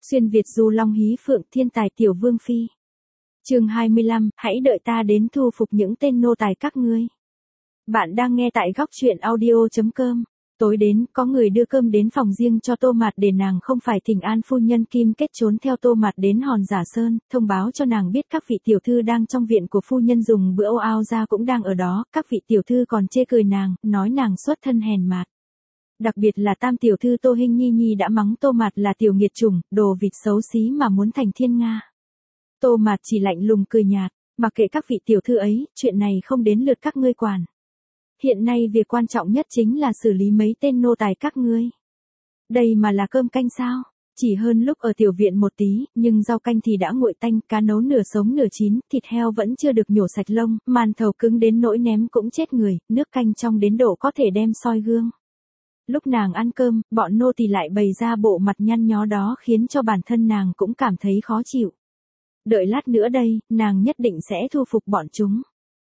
Xuyên Việt du long hí phượng thiên tài tiểu vương phi. Chương 25, hãy đợi ta đến thu phục những tên nô tài các ngươi. Bạn đang nghe tại góc truyện audio.com. Tối đến, có người đưa cơm đến phòng riêng cho Tô Mạt để nàng không phải thỉnh an phu nhân Kim Kết trốn theo Tô Mạt đến Hòn Giả Sơn, thông báo cho nàng biết các vị tiểu thư đang trong viện của phu nhân dùng bữa ao ra cũng đang ở đó, các vị tiểu thư còn chê cười nàng, nói nàng xuất thân hèn mạt. Đặc biệt là tam tiểu thư Tô Hinh Nhi Nhi đã mắng Tô Mạt là tiểu nghiệt chủng, đồ vịt xấu xí mà muốn thành thiên nga. Tô Mạt chỉ lạnh lùng cười nhạt, mặc kệ các vị tiểu thư ấy, chuyện này không đến lượt các ngươi quản. Hiện nay việc quan trọng nhất chính là xử lý mấy tên nô tài các ngươi. Đây mà là cơm canh sao? Chỉ hơn lúc ở tiểu viện một tí, nhưng rau canh thì đã nguội tanh, cá nấu nửa sống nửa chín, thịt heo vẫn chưa được nhổ sạch lông, màn thầu cứng đến nỗi ném cũng chết người, nước canh trong đến độ có thể đem soi gương. Lúc nàng ăn cơm, bọn nô tỳ lại bày ra bộ mặt nhăn nhó đó khiến cho bản thân nàng cũng cảm thấy khó chịu. Đợi lát nữa đây, nàng nhất định sẽ thu phục bọn chúng.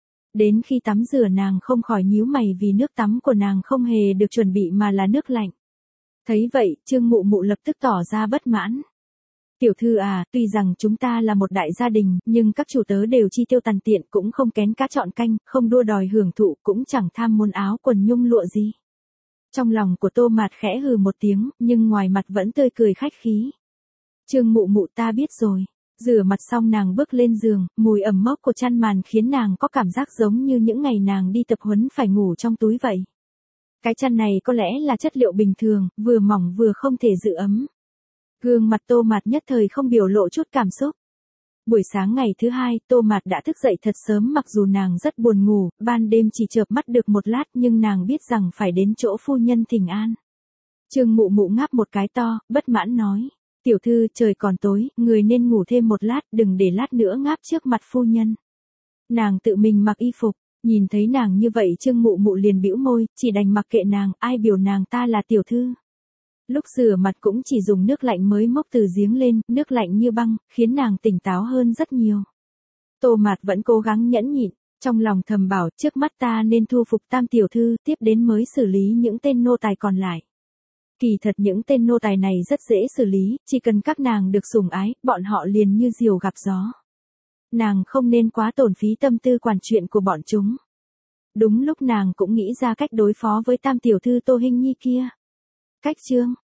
Đến khi tắm rửa nàng không khỏi nhíu mày vì nước tắm của nàng không hề được chuẩn bị mà là nước lạnh. Thấy vậy, Trương Mụ Mụ lập tức tỏ ra bất mãn. Tiểu thư à, tuy rằng chúng ta là một đại gia đình, nhưng các chủ tớ đều chi tiêu tằn tiện, cũng không kén cá chọn canh, không đua đòi hưởng thụ, cũng chẳng tham muốn áo quần nhung lụa gì. Trong lòng của Tô Mạt khẽ hừ một tiếng, nhưng ngoài mặt vẫn tươi cười khách khí. Trương Mụ Mụ ta biết rồi. Rửa mặt xong nàng bước lên giường, mùi ẩm mốc của chăn màn khiến nàng có cảm giác giống như những ngày nàng đi tập huấn phải ngủ trong túi vậy. Cái chăn này có lẽ là chất liệu bình thường, vừa mỏng vừa không thể giữ ấm. Gương mặt Tô Mạt nhất thời không biểu lộ chút cảm xúc. Buổi sáng ngày thứ hai, Tô Mạt đã thức dậy thật sớm mặc dù nàng rất buồn ngủ, ban đêm chỉ chợp mắt được một lát nhưng nàng biết rằng phải đến chỗ phu nhân thỉnh an. Trương Mụ Mụ ngáp một cái to, bất mãn nói. Tiểu thư, trời còn tối, người nên ngủ thêm một lát, đừng để lát nữa ngáp trước mặt phu nhân. Nàng tự mình mặc y phục, nhìn thấy nàng như vậy Trương Mụ Mụ liền bĩu môi, chỉ đành mặc kệ nàng, ai biểu nàng ta là tiểu thư. Lúc rửa mặt cũng chỉ dùng nước lạnh mới mốc từ giếng lên, nước lạnh như băng, khiến nàng tỉnh táo hơn rất nhiều. Tô Mạt vẫn cố gắng nhẫn nhịn, trong lòng thầm bảo trước mắt ta nên thu phục tam tiểu thư, tiếp đến mới xử lý những tên nô tài còn lại. Kỳ thật những tên nô tài này rất dễ xử lý, chỉ cần các nàng được sủng ái, bọn họ liền như diều gặp gió. Nàng không nên quá tổn phí tâm tư quản chuyện của bọn chúng. Đúng lúc nàng cũng nghĩ ra cách đối phó với tam tiểu thư Tô Hinh Nhi kia. Cách chương